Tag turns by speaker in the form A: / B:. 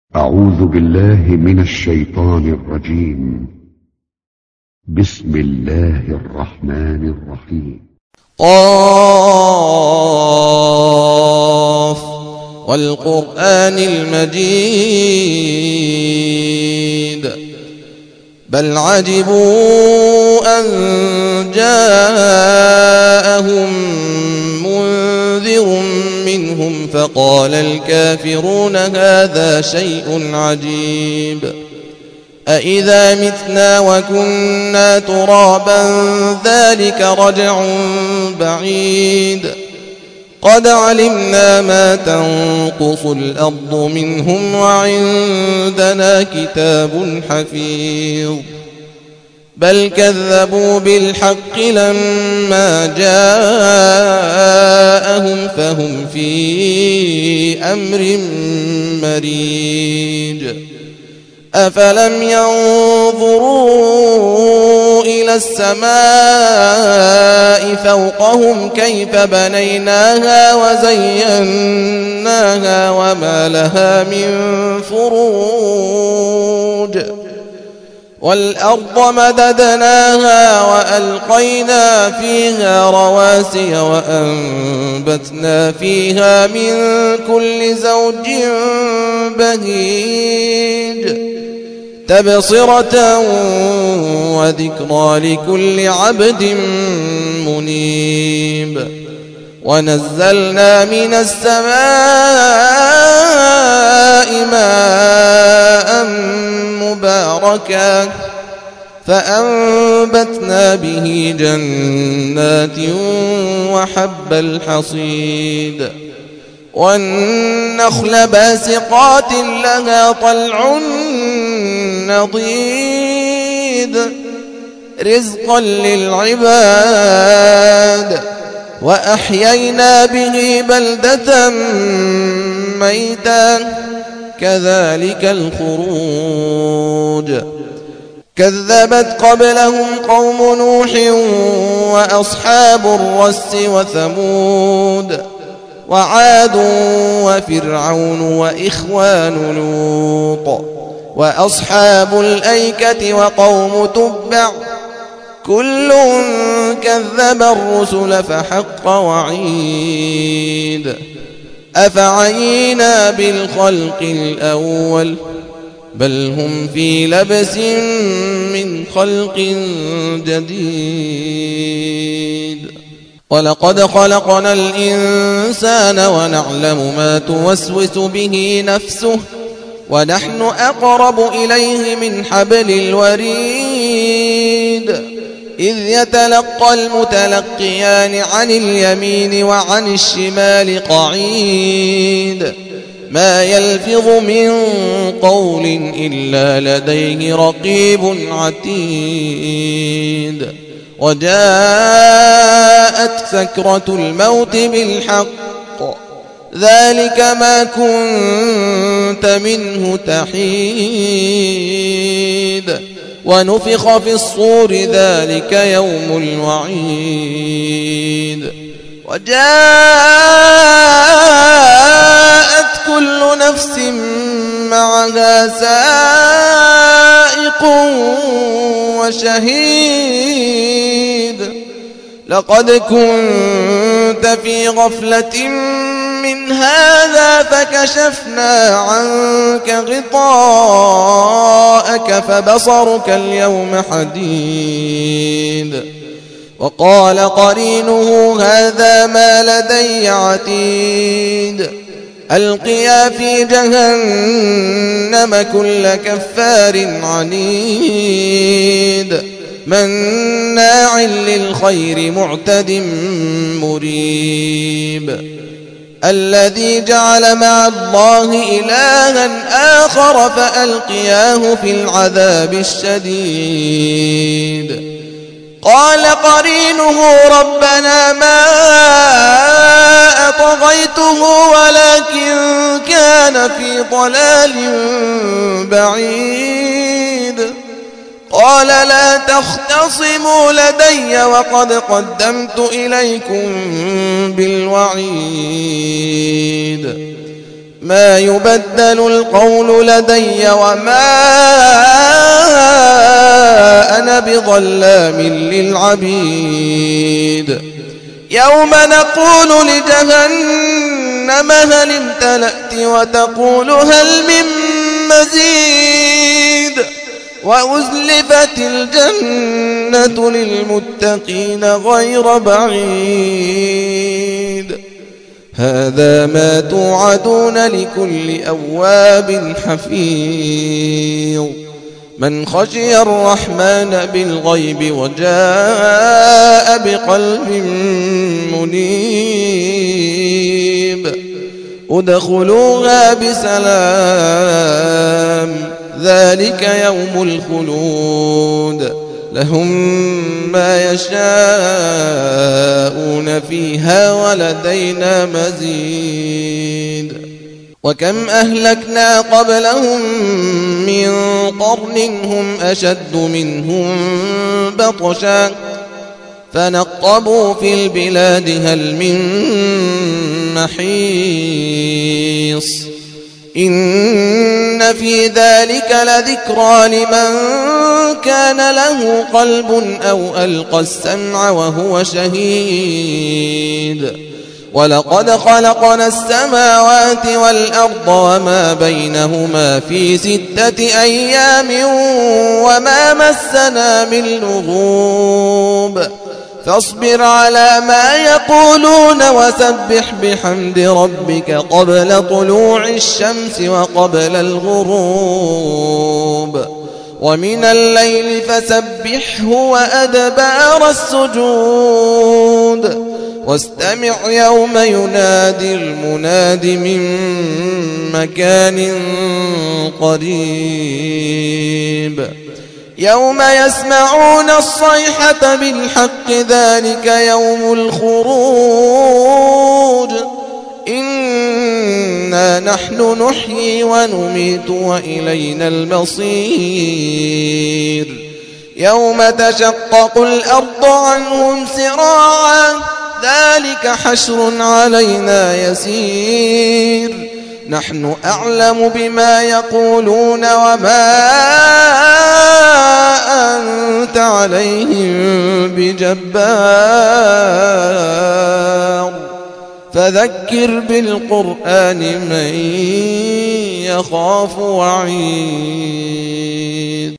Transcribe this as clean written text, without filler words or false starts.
A: أعوذ بالله من الشيطان الرجيم. بسم الله الرحمن الرحيم.
B: قاف والقرآن المجيد بل عجبوا أن جاءهم منذر منهم فقال الكافرون هذا شيء عجيب أإذا متنا وكنا ترابا ذلك رجع بعيد قد علمنا ما تنقص الأرض منهم وعندنا كتاب حفيظ بل كذبوا بالحق لما جاءهم فهم في أمر مريج أفلم ينظروا إلى السماء فوقهم كيف بنيناها وزيناها وما لها من فروج والأرض مددناها وألقينا فيها رواسي وأنبتنا فيها من كل زوج بهيج تبصرة وذكرى لكل عبد منيب ونزلنا من السماء ماء مباركا فأنبتنا به جنات وحب الحصيد والنخل باسقات لها طلع نضيد رزقا للعباد وأحيينا به بلدة ميتا كذلك الخروج كذبت قبلهم قوم نوح وأصحاب الرس وثمود وعاد وفرعون وإخوان لوط وأصحاب الأيكة وقوم تبع كل كذب الرسل فحق وعيد أفعينا بالخلق الأول بل هم في لبس من خلق جديد ولقد خلقنا الإنسان ونعلم ما توسوس به نفسه ونحن أقرب إليه من حبل الوريد إذ يتلقى المتلقيان عن اليمين وعن الشمال قعيد ما يلفظ من قول إلا لديه رقيب عتيد وجاءت سكرة الموت بالحق ذلك ما كنت منه تحيد ونفخ في الصور ذلك يوم الوعيد وجاءت كل نفس معها سائق وشهيد لقد كنت في غفلة من هذا فكشفنا عنك غطاءك فبصرك اليوم حديد وقال قرينه هذا ما لدي عتيد ألقيا في جهنم كل كفار عنيد مناع للخير معتد مريب الذي جعل مع الله إلها آخر فألقياه في العذاب الشديد قال قرينه ربنا ما أطغيته ولكن كان في ضلال بعيد قال لا تختصموا لدي وقد قدمت إليكم بالوعيد ما يبدل القول لدي وما أنا بظلام للعبيد يوم نقول لجهنم هل امتلأت وتقول هل من مزيد وأزلفت الجنة للمتقين غير بعيد هذا ما توعدون لكل أواب حفيظ من خشي الرحمن بالغيب وجاء بقلب منيب ادخلوها بسلام ذلك يوم الخلود لهم ما يشاءون فيها ولدينا مزيد وكم أهلكنا قبلهم من قرن هم أشد منهم بطشا فنقبوا في البلاد هل من محيص إن في ذلك لذكرى لمن كان له قلب أو ألقى السمع وهو شهيد ولقد خلقنا السماوات والأرض وما بينهما في 6 أيام وما مسنا من لغوب فاصبر على ما يقولون وسبح بحمد ربك قبل طلوع الشمس وقبل الغروب ومن الليل فسبحه وأدبار السجود واستمع يوم ينادي المناد من مكان قريب يوم يسمعون الصيحة بالحق ذلك يوم الخروج إنا نحن نحيي ونميت وإلينا المصير يوم تشقق الأرض عنهم سراعا ذلك حشر علينا يسير نحن أعلم بما يقولون وما أنت عليهم بجبار فذكر بالقرآن من يخاف وعيد